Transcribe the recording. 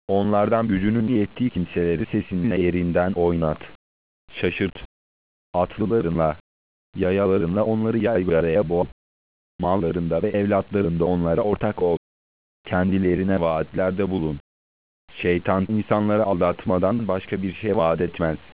Onlardan gücünün yettiği kimseleri sesinle yerinden oynat. Şaşırt. Atlılarınla, yayalarınla onları yaygaraya boğ. Mallarında ve evlatlarında onlara ortak ol. Kendilerine vaatlerde bulun. Şeytan insanları aldatmadan başka bir şey vaat etmez.